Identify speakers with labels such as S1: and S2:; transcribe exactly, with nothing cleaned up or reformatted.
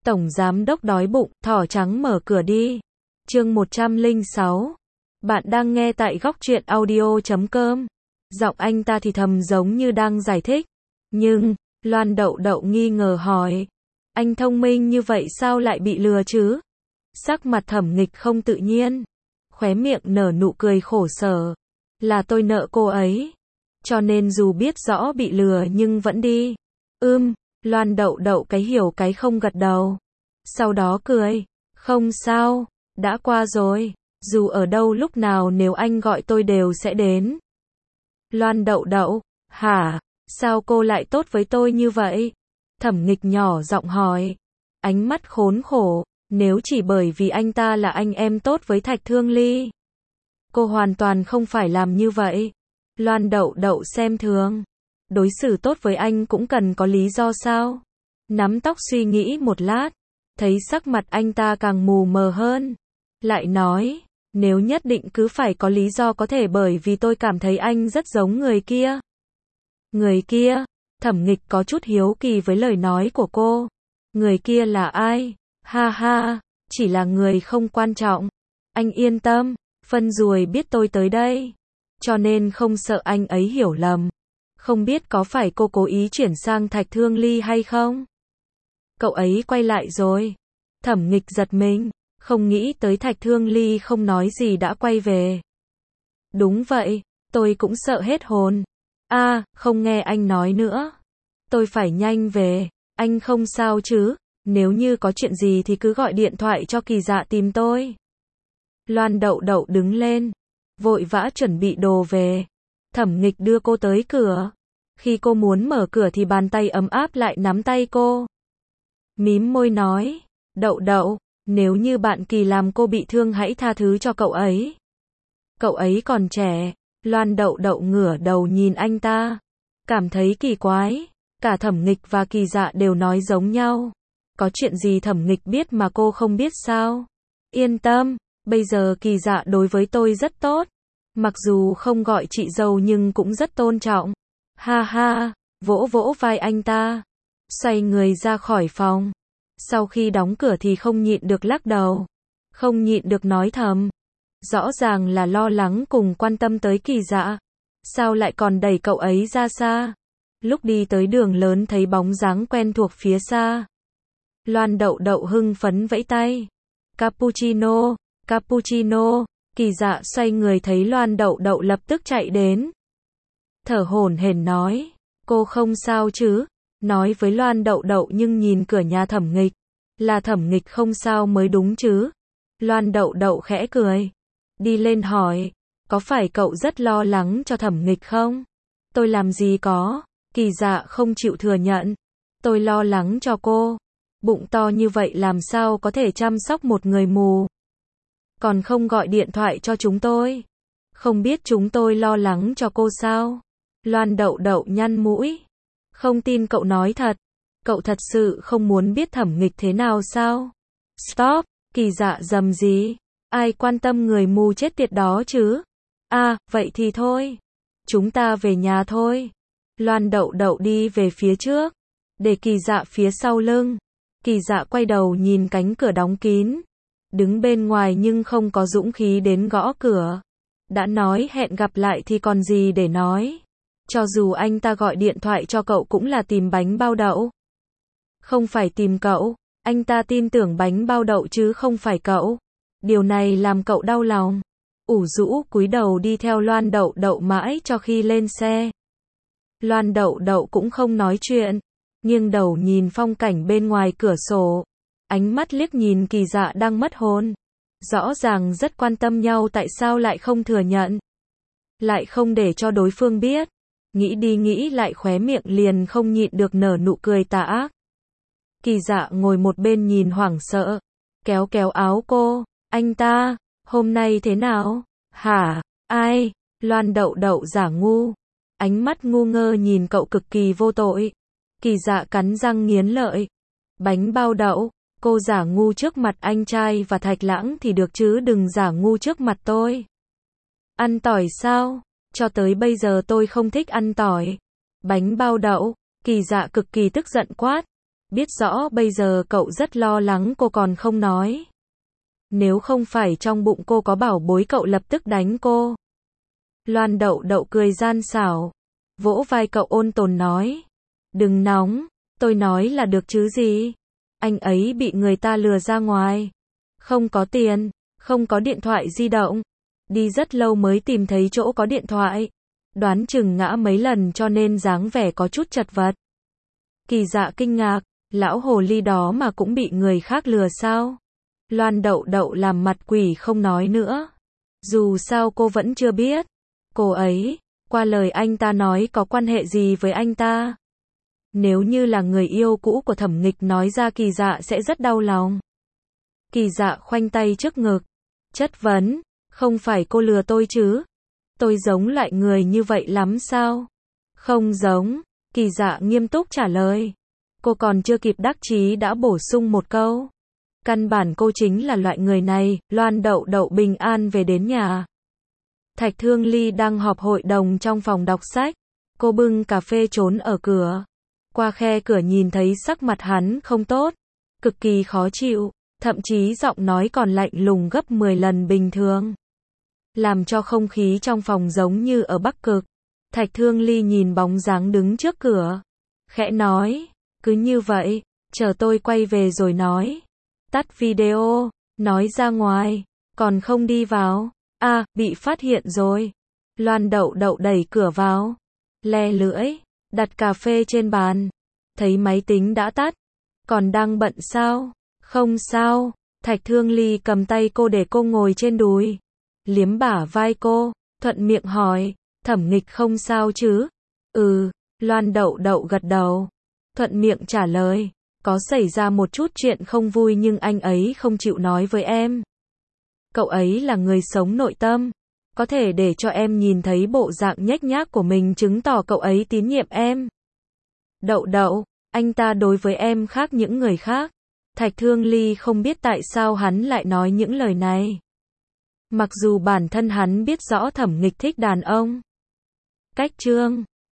S1: Tổng giám đốc đói bụng, thỏ trắng mở cửa đi. Chương một trăm lẻ sáu. Bạn đang nghe tại góc truyện audio chấm com. Giọng anh ta thì thầm giống như đang giải thích. Nhưng, Loan Đậu Đậu nghi ngờ hỏi. Anh thông minh như vậy sao lại bị lừa chứ? Sắc mặt Thẩm Nghịch không tự nhiên. Khóe miệng nở nụ cười khổ sở. Là tôi nợ cô ấy. Cho nên dù biết rõ bị lừa nhưng vẫn đi. Ưm, Loan Đậu Đậu cái hiểu cái không gật đầu. Sau đó cười. Không sao, đã qua rồi. Dù ở đâu lúc nào nếu anh gọi tôi đều sẽ đến. Loan Đậu Đậu, hả? Sao cô lại tốt với tôi như vậy? Thẩm Nghịch nhỏ giọng hỏi. Ánh mắt khốn khổ. Nếu chỉ bởi vì anh ta là anh em tốt với Thạch Thương Ly, cô hoàn toàn không phải làm như vậy. Loan Đậu Đậu xem thường. Đối xử tốt với anh cũng cần có lý do sao? Nắm tóc suy nghĩ một lát, thấy sắc mặt anh ta càng mù mờ hơn. Lại nói, nếu nhất định cứ phải có lý do có thể bởi vì tôi cảm thấy anh rất giống người kia. Người kia? Thẩm Nghịch có chút hiếu kỳ với lời nói của cô. Người kia là ai? Ha ha, chỉ là người không quan trọng. Anh yên tâm, Phân Ruồi biết tôi tới đây, cho nên không sợ anh ấy hiểu lầm. Không biết có phải cô cố ý chuyển sang Thạch Thương Ly hay không? Cậu ấy quay lại rồi. Thẩm Nghịch giật mình, không nghĩ tới Thạch Thương Ly không nói gì đã quay về. Đúng vậy, tôi cũng sợ hết hồn. A, à, không nghe anh nói nữa. Tôi phải nhanh về, anh không sao chứ? Nếu như có chuyện gì thì cứ gọi điện thoại cho Kỳ Dạ tìm tôi. Loan Đậu Đậu đứng lên, vội vã chuẩn bị đồ về. Thẩm Nghịch đưa cô tới cửa. Khi cô muốn mở cửa thì bàn tay ấm áp lại nắm tay cô. Mím môi nói, Đậu Đậu, nếu như bạn Kỳ làm cô bị thương hãy tha thứ cho cậu ấy. Cậu ấy còn trẻ. Loan Đậu Đậu ngửa đầu nhìn anh ta, cảm thấy kỳ quái. Cả Thẩm Nghịch và Kỳ Dạ đều nói giống nhau. Có chuyện gì Thẩm Nghịch biết mà cô không biết sao? Yên tâm, bây giờ Kỳ Dạ đối với tôi rất tốt. Mặc dù không gọi chị dâu nhưng cũng rất tôn trọng. Ha ha, vỗ vỗ vai anh ta. Xoay người ra khỏi phòng. Sau khi đóng cửa thì không nhịn được lắc đầu. Không nhịn được nói thầm. Rõ ràng là lo lắng cùng quan tâm tới Kỳ Dạ. Sao lại còn đẩy cậu ấy ra xa? Lúc đi tới đường lớn thấy bóng dáng quen thuộc phía xa. Loan Đậu Đậu hưng phấn vẫy tay. Cappuccino, cappuccino. Kỳ Dạ xoay người thấy Loan Đậu Đậu lập tức chạy đến. Thở hổn hển nói, cô không sao chứ? Nói với Loan Đậu Đậu nhưng nhìn cửa nhà Thẩm Nghịch. Là Thẩm Nghịch không sao mới đúng chứ? Loan Đậu Đậu khẽ cười. Đi lên hỏi, có phải cậu rất lo lắng cho Thẩm Nghịch không? Tôi làm gì có? Kỳ Dạ không chịu thừa nhận. Tôi lo lắng cho cô. Bụng to như vậy làm sao có thể chăm sóc một người mù? Còn không gọi điện thoại cho chúng tôi? Không biết chúng tôi lo lắng cho cô sao? Loan Đậu Đậu nhăn mũi. Không tin cậu nói thật. Cậu thật sự không muốn biết Thẩm Nghịch thế nào sao? Stop, Kỳ Dạ rầm gì? Ai quan tâm người mù chết tiệt đó chứ? À, vậy thì thôi. Chúng ta về nhà thôi. Loan Đậu Đậu đi về phía trước, để Kỳ Dạ phía sau lưng. Kỳ Dạ quay đầu nhìn cánh cửa đóng kín. Đứng bên ngoài nhưng không có dũng khí đến gõ cửa. Đã nói hẹn gặp lại thì còn gì để nói. Cho dù anh ta gọi điện thoại cho cậu cũng là tìm bánh bao đậu. Không phải tìm cậu, anh ta tin tưởng bánh bao đậu chứ không phải cậu. Điều này làm cậu đau lòng. Ủ rũ cúi đầu đi theo Loan Đậu Đậu mãi cho khi lên xe. Loan Đậu Đậu cũng không nói chuyện, nghiêng đầu nhìn phong cảnh bên ngoài cửa sổ. Ánh mắt liếc nhìn Kỳ Dạ đang mất hồn. Rõ ràng rất quan tâm nhau tại sao lại không thừa nhận. Lại không để cho đối phương biết. Nghĩ đi nghĩ lại khóe miệng liền không nhịn được nở nụ cười tà ác. Kỳ Dạ ngồi một bên nhìn hoảng sợ. Kéo kéo áo cô. Anh ta, hôm nay thế nào? Hả? Ai? Loan Đậu Đậu giả ngu. Ánh mắt ngu ngơ nhìn cậu cực kỳ vô tội. Kỳ Dạ cắn răng nghiến lợi. Bánh bao đậu, cô giả ngu trước mặt anh trai và Thạch Lãng thì được chứ đừng giả ngu trước mặt tôi. Ăn tỏi sao? Cho tới bây giờ tôi không thích ăn tỏi. Bánh bao đậu, Kỳ Dạ cực kỳ tức giận quát. Biết rõ bây giờ cậu rất lo lắng cô còn không nói. Nếu không phải trong bụng cô có bảo bối cậu lập tức đánh cô. Loan Đậu Đậu cười gian xảo, vỗ vai cậu ôn tồn nói. Đừng nóng, tôi nói là được chứ gì. Anh ấy bị người ta lừa ra ngoài. Không có tiền, không có điện thoại di động. Đi rất lâu mới tìm thấy chỗ có điện thoại. Đoán chừng ngã mấy lần cho nên dáng vẻ có chút chật vật. Kỳ Dạ kinh ngạc, lão hồ ly đó mà cũng bị người khác lừa sao? Loan Đậu Đậu làm mặt quỷ không nói nữa. Dù sao cô vẫn chưa biết. Cô ấy, qua lời anh ta nói có quan hệ gì với anh ta? Nếu như là người yêu cũ của Thẩm Nghịch nói ra Kỳ Dạ sẽ rất đau lòng. Kỳ Dạ khoanh tay trước ngực, chất vấn, không phải cô lừa tôi chứ? Tôi giống loại người như vậy lắm sao? Không giống, Kỳ Dạ nghiêm túc trả lời. Cô còn chưa kịp đắc chí đã bổ sung một câu. Căn bản cô chính là loại người này. Loan Đậu Đậu bình an về đến nhà. Thạch Thương Ly đang họp hội đồng trong phòng đọc sách. Cô bưng cà phê trốn ở cửa. Qua khe cửa nhìn thấy sắc mặt hắn không tốt, cực kỳ khó chịu, thậm chí giọng nói còn lạnh lùng gấp mười lần bình thường. Làm cho không khí trong phòng giống như ở Bắc Cực. Thạch Thương Ly nhìn bóng dáng đứng trước cửa, khẽ nói, cứ như vậy, chờ tôi quay về rồi nói. Tắt video, nói ra ngoài, còn không đi vào. A, à, bị phát hiện rồi. Loan Đậu Đậu đẩy cửa vào, le lưỡi, đặt cà phê trên bàn, thấy máy tính đã tắt. Còn đang bận sao? Không sao. Thạch Thương Ly cầm tay cô để cô ngồi trên đùi, liếm bả vai cô, thuận miệng hỏi, Thẩm Nghịch không sao chứ? Ừ, Loan Đậu Đậu gật đầu, thuận miệng trả lời, có xảy ra một chút chuyện không vui nhưng anh ấy không chịu nói với em. Cậu ấy là người sống nội tâm, có thể để cho em nhìn thấy bộ dạng nhếch nhác của mình chứng tỏ cậu ấy tín nhiệm em. Đậu Đậu, anh ta đối với em khác những người khác. Thạch Thương Ly không biết tại sao hắn lại nói những lời này. Mặc dù bản thân hắn biết rõ Thẩm Nghịch thích đàn ông. Cách chương